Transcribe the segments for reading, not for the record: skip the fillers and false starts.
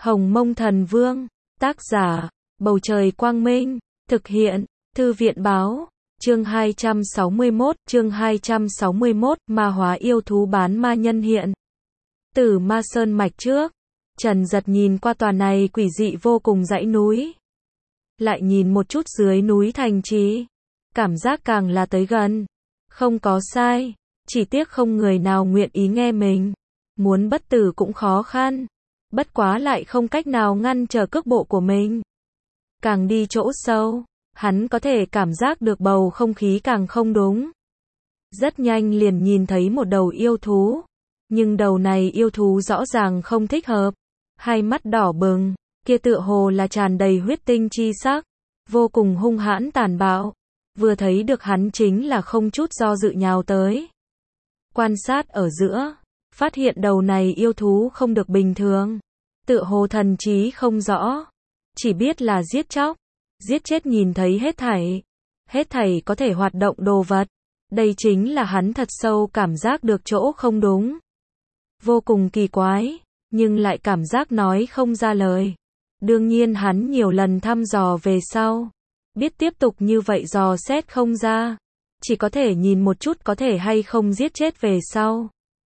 Hồng Mông Thần Vương, tác giả, Bầu Trời Quang Minh, thực hiện, Thư viện Báo, chương 261, ma hóa yêu thú bán ma nhân hiện. Tử Ma Sơn mạch trước, Trần Giật nhìn qua tòa này quỷ dị vô cùng dãy núi. Lại nhìn một chút dưới núi thành trì, cảm giác càng là tới gần. Không có sai, chỉ tiếc không người nào nguyện ý nghe mình. Muốn bất tử cũng khó khăn, bất quá lại không cách nào ngăn trở cước bộ của mình. Càng đi chỗ sâu, hắn có thể cảm giác được bầu không khí càng không đúng. Rất nhanh liền nhìn thấy một đầu yêu thú, nhưng đầu này yêu thú rõ ràng không thích hợp. Hai mắt đỏ bừng, kia tựa hồ là tràn đầy huyết tinh chi sắc, vô cùng hung hãn tàn bạo. Vừa thấy được hắn chính là không chút do dự nhào tới. Quan sát ở giữa, phát hiện đầu này yêu thú không được bình thường, tựa hồ thần trí không rõ, chỉ biết là giết chóc, giết chết nhìn thấy hết thảy có thể hoạt động đồ vật. Đây chính là hắn thật sâu cảm giác được chỗ không đúng. Vô cùng kỳ quái, nhưng lại cảm giác nói không ra lời. Đương nhiên hắn nhiều lần thăm dò về sau, biết tiếp tục như vậy dò xét không ra, chỉ có thể nhìn một chút có thể hay không giết chết về sau.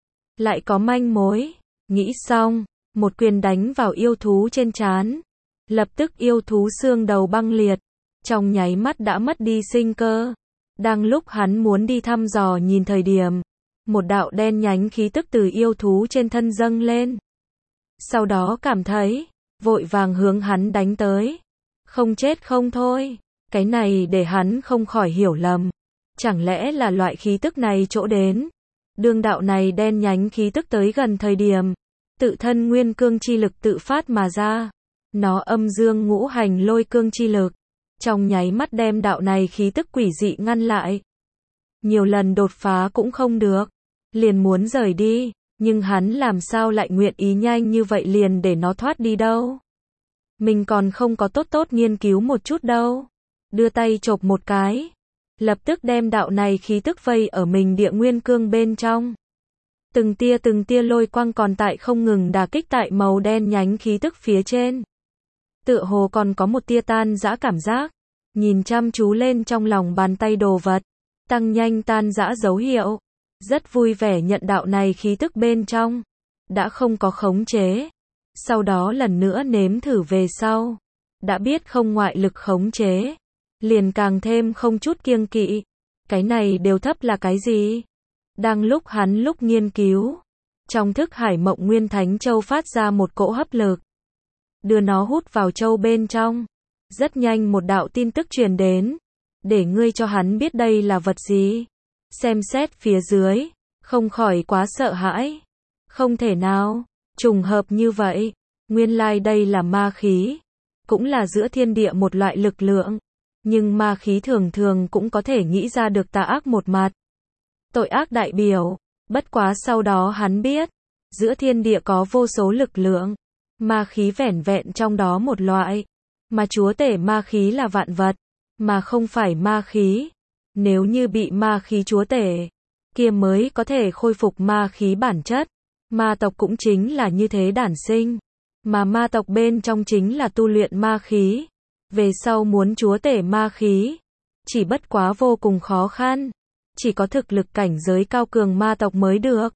Lại có manh mối, nghĩ xong, một quyền đánh vào yêu thú trên trán. Lập tức yêu thú xương đầu băng liệt, trong nháy mắt đã mất đi sinh cơ. Đang lúc hắn muốn đi thăm dò nhìn thời điểm, một đạo đen nhánh khí tức từ yêu thú trên thân dâng lên. Sau đó cảm thấy, vội vàng hướng hắn đánh tới. Không chết không thôi, cái này để hắn không khỏi hiểu lầm. Chẳng lẽ là loại khí tức này chỗ đến? Đương đạo này đen nhánh khí tức tới gần thời điểm, tự thân nguyên cương chi lực tự phát mà ra. Nó âm dương ngũ hành lôi cương chi lực, trong nháy mắt đem đạo này khí tức quỷ dị ngăn lại. Nhiều lần đột phá cũng không được, liền muốn rời đi, nhưng hắn làm sao lại nguyện ý nhanh như vậy liền để nó thoát đi đâu. Mình còn không có tốt nghiên cứu một chút đâu. Đưa tay chộp một cái, lập tức đem đạo này khí tức vây ở mình địa nguyên cương bên trong. Từng tia lôi quang còn tại không ngừng đả kích tại màu đen nhánh khí tức phía trên. Tựa hồ còn có một tia tan rã cảm giác, nhìn chăm chú lên trong lòng bàn tay đồ vật, tăng nhanh tan rã dấu hiệu. Rất vui vẻ nhận đạo này khí tức bên trong, đã không có khống chế. Sau đó lần nữa nếm thử về sau, đã biết không ngoại lực khống chế, liền càng thêm không chút kiêng kỵ. Cái này đều thấp là cái gì? Đang lúc hắn nghiên cứu, trong thức hải mộng nguyên thánh châu phát ra một cỗ hấp lực, đưa nó hút vào châu bên trong. Rất nhanh một đạo tin tức truyền đến, để ngươi cho hắn biết đây là vật gì. Xem xét phía dưới, không khỏi quá sợ hãi. Không thể nào, trùng hợp như vậy, nguyên lai đây là ma khí, cũng là giữa thiên địa một loại lực lượng. Nhưng ma khí thường thường cũng có thể nghĩ ra được tà ác một mặt, tội ác đại biểu. Bất quá sau đó hắn biết, giữa thiên địa có vô số lực lượng, ma khí vẻn vẹn trong đó một loại, mà chúa tể ma khí là vạn vật, mà không phải ma khí. Nếu như bị ma khí chúa tể, kia mới có thể khôi phục ma khí bản chất. Ma tộc cũng chính là như thế đản sinh, mà ma tộc bên trong chính là tu luyện ma khí. Về sau muốn chúa tể ma khí, chỉ bất quá vô cùng khó khăn, chỉ có thực lực cảnh giới cao cường ma tộc mới được.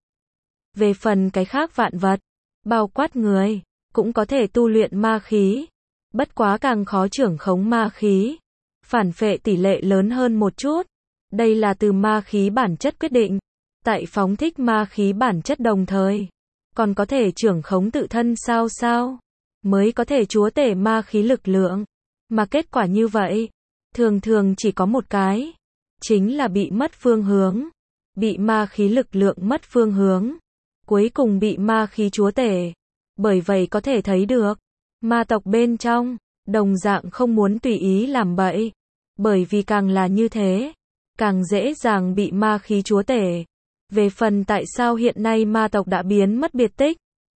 Về phần cái khác vạn vật, bao quát người, cũng có thể tu luyện ma khí, bất quá càng khó trưởng khống ma khí, phản phệ tỷ lệ lớn hơn một chút. Đây là từ ma khí bản chất quyết định. Tại phóng thích ma khí bản chất đồng thời, còn có thể trưởng khống tự thân sao mới có thể chúa tể ma khí lực lượng. Mà kết quả như vậy, thường thường chỉ có một cái, chính là bị mất phương hướng, bị ma khí lực lượng mất phương hướng, cuối cùng bị ma khí chúa tể. Bởi vậy có thể thấy được, ma tộc bên trong, đồng dạng không muốn tùy ý làm bậy, bởi vì càng là như thế, càng dễ dàng bị ma khí chúa tể. Về phần tại sao hiện nay ma tộc đã biến mất biệt tích,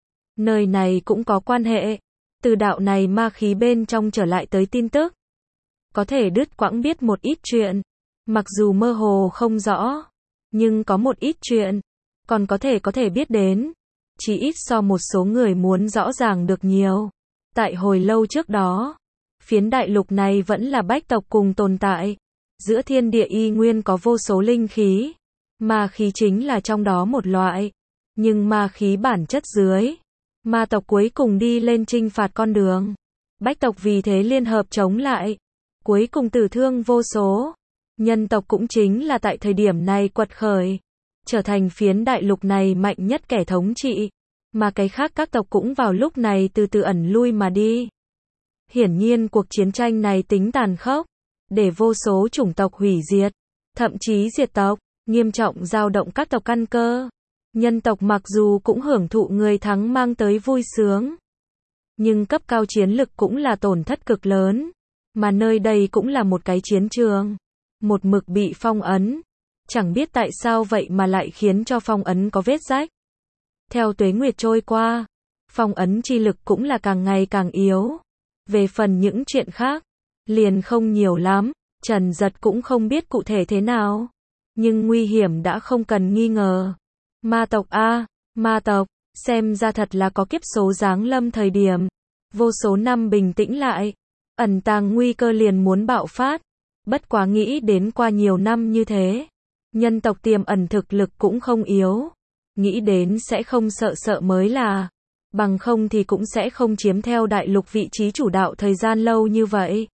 nơi này cũng có quan hệ. Từ đạo này ma khí bên trong trở lại tới tin tức, có thể đứt quãng biết một ít chuyện, mặc dù mơ hồ không rõ, nhưng có một ít chuyện, còn có thể biết đến, chỉ ít so một số người muốn rõ ràng được nhiều. Tại hồi lâu trước đó, phiến đại lục này vẫn là bách tộc cùng tồn tại. Giữa thiên địa y nguyên có vô số linh khí. Ma khí chính là trong đó một loại. Nhưng ma khí bản chất dưới. Ma tộc cuối cùng đi lên chinh phạt con đường. Bách tộc vì thế liên hợp chống lại. Cuối cùng tử thương vô số. Nhân tộc cũng chính là tại thời điểm này quật khởi. Trở thành phiến đại lục này mạnh nhất kẻ thống trị. Mà cái khác các tộc cũng vào lúc này từ từ ẩn lui mà đi. Hiển nhiên cuộc chiến tranh này tính tàn khốc. Để vô số chủng tộc hủy diệt. Thậm chí diệt tộc. Nghiêm trọng dao động các tộc căn cơ. Nhân tộc mặc dù cũng hưởng thụ người thắng mang tới vui sướng. Nhưng cấp cao chiến lực cũng là tổn thất cực lớn. Mà nơi đây cũng là một cái chiến trường. Một mực bị phong ấn. Chẳng biết tại sao vậy mà lại khiến cho phong ấn có vết rách. Theo tuế nguyệt trôi qua, phong ấn chi lực cũng là càng ngày càng yếu. Về phần những chuyện khác, liền không nhiều lắm. Trần Giật cũng không biết cụ thể thế nào. Nhưng nguy hiểm đã không cần nghi ngờ. Ma tộc a, ma tộc, xem ra thật là có kiếp số giáng lâm thời điểm. Vô số năm bình tĩnh lại, ẩn tàng nguy cơ liền muốn bạo phát. Bất quá nghĩ đến qua nhiều năm như thế, nhân tộc tiềm ẩn thực lực cũng không yếu. Nghĩ đến sẽ không sợ sợ mới là. Bằng không thì cũng sẽ không chiếm theo đại lục vị trí chủ đạo thời gian lâu như vậy.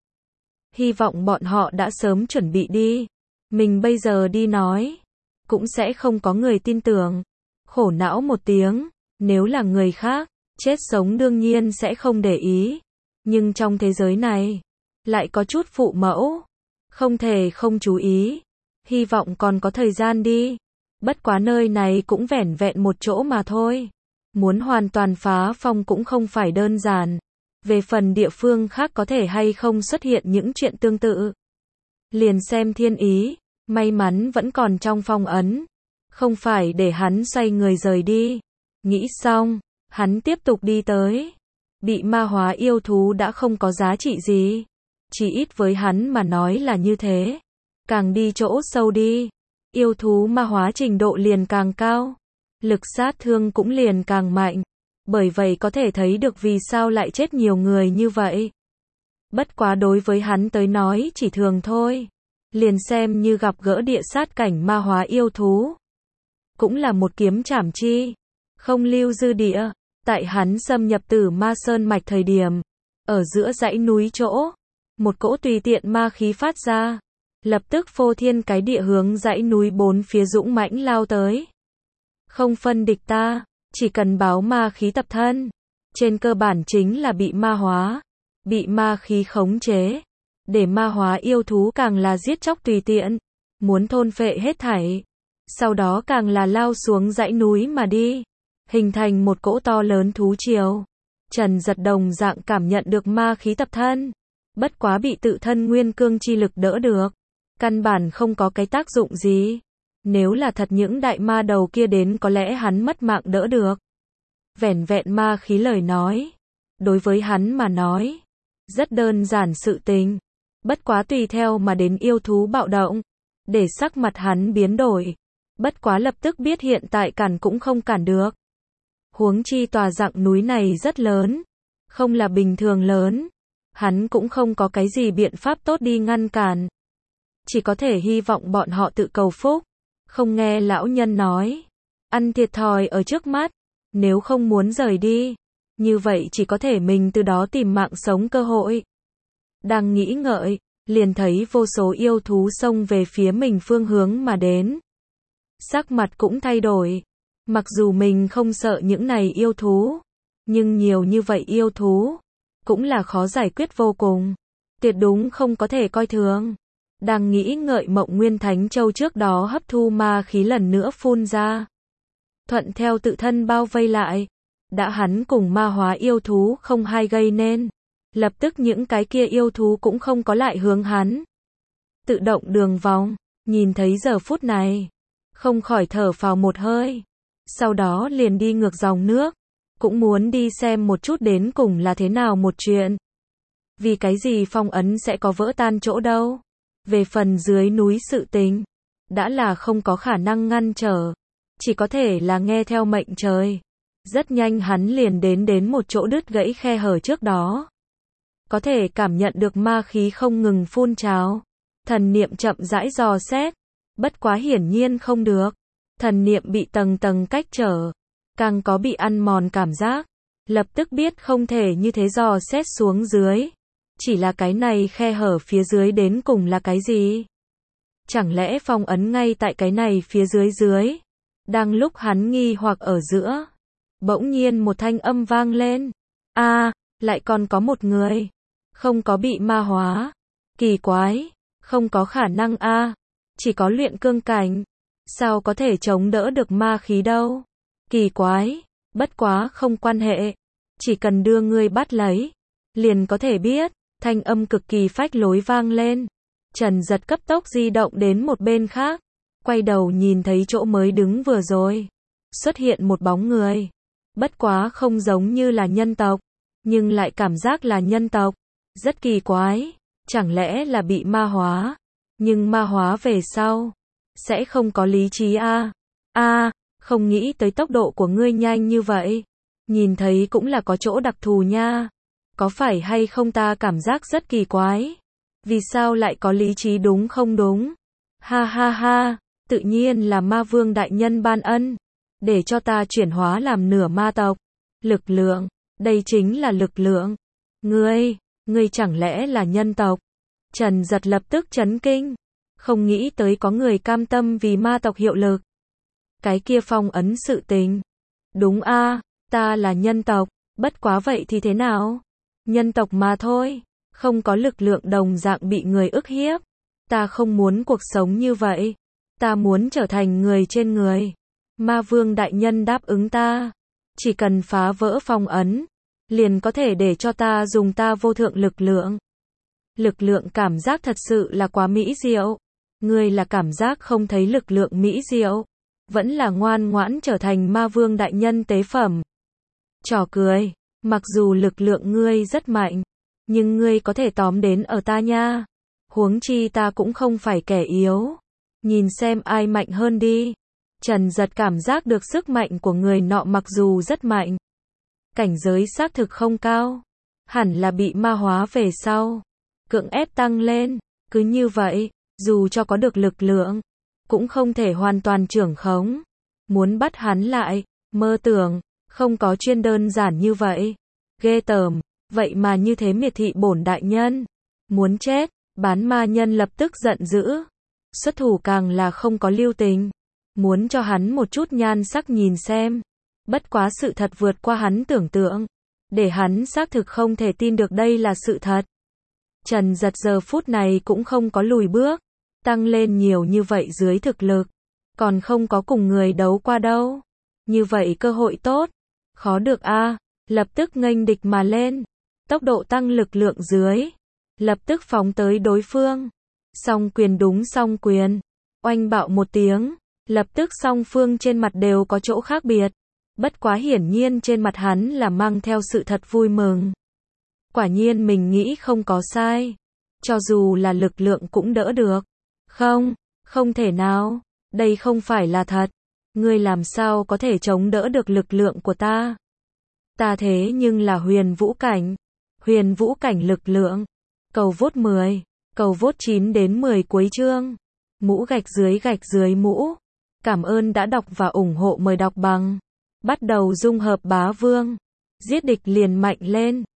Hy vọng bọn họ đã sớm chuẩn bị đi. Mình bây giờ đi nói, cũng sẽ không có người tin tưởng. Khổ não một tiếng, nếu là người khác, chết sống đương nhiên sẽ không để ý. Nhưng trong thế giới này, lại có chút phụ mẫu. Không thể không chú ý. Hy vọng còn có thời gian đi. Bất quá nơi này cũng vẻn vẹn một chỗ mà thôi. Muốn hoàn toàn phá phong cũng không phải đơn giản. Về phần địa phương khác có thể hay không xuất hiện những chuyện tương tự. Liền xem thiên ý, may mắn vẫn còn trong phong ấn. Không phải để hắn xoay người rời đi. Nghĩ xong, hắn tiếp tục đi tới. Bị ma hóa yêu thú đã không có giá trị gì. Chỉ ít với hắn mà nói là như thế. Càng đi chỗ sâu đi, yêu thú ma hóa trình độ liền càng cao. Lực sát thương cũng liền càng mạnh. Bởi vậy có thể thấy được vì sao lại chết nhiều người như vậy. Bất quá đối với hắn tới nói chỉ thường thôi. Liền xem như gặp gỡ địa sát cảnh ma hóa yêu thú. Cũng là một kiếm trảm chi. Không lưu dư địa. Tại hắn xâm nhập Tử Ma Sơn mạch thời điểm. Ở giữa dãy núi chỗ. Một cỗ tùy tiện ma khí phát ra. Lập tức phô thiên cái địa hướng dãy núi bốn phía dũng mãnh lao tới. Không phân địch ta. Chỉ cần báo ma khí tập thân. Trên cơ bản chính là bị ma hóa. Bị ma khí khống chế. Để ma hóa yêu thú càng là giết chóc tùy tiện. Muốn thôn phệ hết thảy. Sau đó càng là lao xuống dãy núi mà đi. Hình thành một cỗ to lớn thú triều. Trần Giật đồng dạng cảm nhận được ma khí tập thân. Bất quá bị tự thân nguyên cương chi lực đỡ được. Căn bản không có cái tác dụng gì. Nếu là thật những đại ma đầu kia đến có lẽ hắn mất mạng đỡ được. Vẻn vẹn ma khí lời nói. Đối với hắn mà nói. Rất đơn giản sự tình. Bất quá tùy theo mà đến yêu thú bạo động. Để sắc mặt hắn biến đổi. Bất quá lập tức biết hiện tại cản cũng không cản được. Huống chi tòa dặng núi này rất lớn. Không là bình thường lớn. Hắn cũng không có cái gì biện pháp tốt đi ngăn cản. Chỉ có thể hy vọng bọn họ tự cầu phúc. Không nghe lão nhân nói. Ăn thiệt thòi ở trước mắt. Nếu không muốn rời đi. Như vậy chỉ có thể mình từ đó tìm mạng sống cơ hội. Đang nghĩ ngợi. Liền thấy vô số yêu thú xông về phía mình phương hướng mà đến. Sắc mặt cũng thay đổi. Mặc dù mình không sợ những này yêu thú. Nhưng nhiều như vậy yêu thú. Cũng là khó giải quyết vô cùng. Tuyệt đúng không có thể coi thường. Đang nghĩ ngợi Mộng Nguyên Thánh Châu trước đó hấp thu ma khí lần nữa phun ra. Thuận theo tự thân bao vây lại. Đã hắn cùng ma hóa yêu thú không hay gây nên. Lập tức những cái kia yêu thú cũng không có lại hướng hắn. Tự động đường vòng. Nhìn thấy giờ phút này. Không khỏi thở phào một hơi. Sau đó liền đi ngược dòng nước. Cũng muốn đi xem một chút đến cùng là thế nào một chuyện. Vì cái gì phong ấn sẽ có vỡ tan chỗ đâu. Về phần dưới núi sự tình. Đã là không có khả năng ngăn trở. Chỉ có thể là nghe theo mệnh trời. Rất nhanh hắn liền đến một chỗ đứt gãy khe hở trước đó. Có thể cảm nhận được ma khí không ngừng phun trào. Thần niệm chậm rãi dò xét. Bất quá hiển nhiên không được. Thần niệm bị tầng tầng cách trở. Càng có bị ăn mòn cảm giác. Lập tức biết không thể như thế dò xét xuống dưới. Chỉ là cái này khe hở phía dưới đến cùng là cái gì? Chẳng lẽ phong ấn ngay tại cái này phía dưới dưới? Đang lúc hắn nghi hoặc ở giữa. Bỗng nhiên một thanh âm vang lên. Lại còn có một người. Không có bị ma hóa. Kỳ quái. Không có khả năng chỉ có luyện cương cảnh. Sao có thể chống đỡ được ma khí đâu? Kỳ quái. Bất quá không quan hệ. Chỉ cần đưa ngươi bắt lấy. Liền có thể biết. Thanh âm cực kỳ phách lối vang lên. Trần Giật cấp tốc di động đến một bên khác. Quay đầu nhìn thấy chỗ mới đứng vừa rồi. Xuất hiện một bóng người. Bất quá không giống như là nhân tộc. Nhưng lại cảm giác là nhân tộc. Rất kỳ quái. Chẳng lẽ là bị ma hóa? Nhưng ma hóa về sau. Sẽ không có lý trí không nghĩ tới tốc độ của ngươi nhanh như vậy. Nhìn thấy cũng là có chỗ đặc thù nha. Có phải hay không ta cảm giác rất kỳ quái? Vì sao lại có lý trí đúng không đúng? Ha ha ha, tự nhiên là ma vương đại nhân ban ân. Để cho ta chuyển hóa làm nửa ma tộc. Lực lượng, đây chính là lực lượng. Ngươi chẳng lẽ là nhân tộc? Trần Giật lập tức chấn kinh. Không nghĩ tới có người cam tâm vì ma tộc hiệu lực. Cái kia phong ấn sự tình. Đúng ta là nhân tộc, bất quá vậy thì thế nào? Nhân tộc mà thôi, không có lực lượng đồng dạng bị người ức hiếp. Ta không muốn cuộc sống như vậy. Ta muốn trở thành người trên người. Ma vương đại nhân đáp ứng ta. Chỉ cần phá vỡ phong ấn, liền có thể để cho ta dùng ta vô thượng lực lượng. Lực lượng cảm giác thật sự là quá mỹ diệu. Ngươi là cảm giác không thấy lực lượng mỹ diệu. Vẫn là ngoan ngoãn trở thành ma vương đại nhân tế phẩm. Trò cười. Mặc dù lực lượng ngươi rất mạnh. Nhưng ngươi có thể tóm đến ở ta nha. Huống chi ta cũng không phải kẻ yếu. Nhìn xem ai mạnh hơn đi. Trần Giật cảm giác được sức mạnh của người nọ mặc dù rất mạnh. Cảnh giới xác thực không cao. Hẳn là bị ma hóa về sau. Cưỡng ép tăng lên. Cứ như vậy, dù cho có được lực lượng, cũng không thể hoàn toàn trưởng khống. Muốn bắt hắn lại, mơ tưởng, không có chuyên đơn giản như vậy. Ghê tởm, vậy mà như thế miệt thị bổn đại nhân. Muốn chết, bán ma nhân lập tức giận dữ. Xuất thủ càng là không có lưu tình. Muốn cho hắn một chút nhan sắc nhìn xem. Bất quá sự thật vượt qua hắn tưởng tượng. Để hắn xác thực không thể tin được đây là sự thật. Trần Giật giờ phút này cũng không có lùi bước. Tăng lên nhiều như vậy dưới thực lực. Còn không có cùng người đấu qua đâu. Như vậy cơ hội tốt. Khó được lập tức nghênh địch mà lên. Tốc độ tăng lực lượng dưới. Lập tức phóng tới đối phương. Song quyền đúng song quyền. Oanh bạo một tiếng. Lập tức song phương trên mặt đều có chỗ khác biệt. Bất quá hiển nhiên trên mặt hắn là mang theo sự thật vui mừng. Quả nhiên mình nghĩ không có sai. Cho dù là lực lượng cũng đỡ được. Không thể nào. Đây không phải là thật. Ngươi làm sao có thể chống đỡ được lực lượng của ta? Ta thế nhưng là huyền vũ cảnh. Huyền vũ cảnh lực lượng. Cầu vote 10. Cầu vote 9 đến 10 cuối chương. Mũ gạch dưới mũ. Cảm ơn đã đọc và ủng hộ, mời đọc bằng. Bắt đầu dung hợp bá vương. Giết địch liền mạnh lên.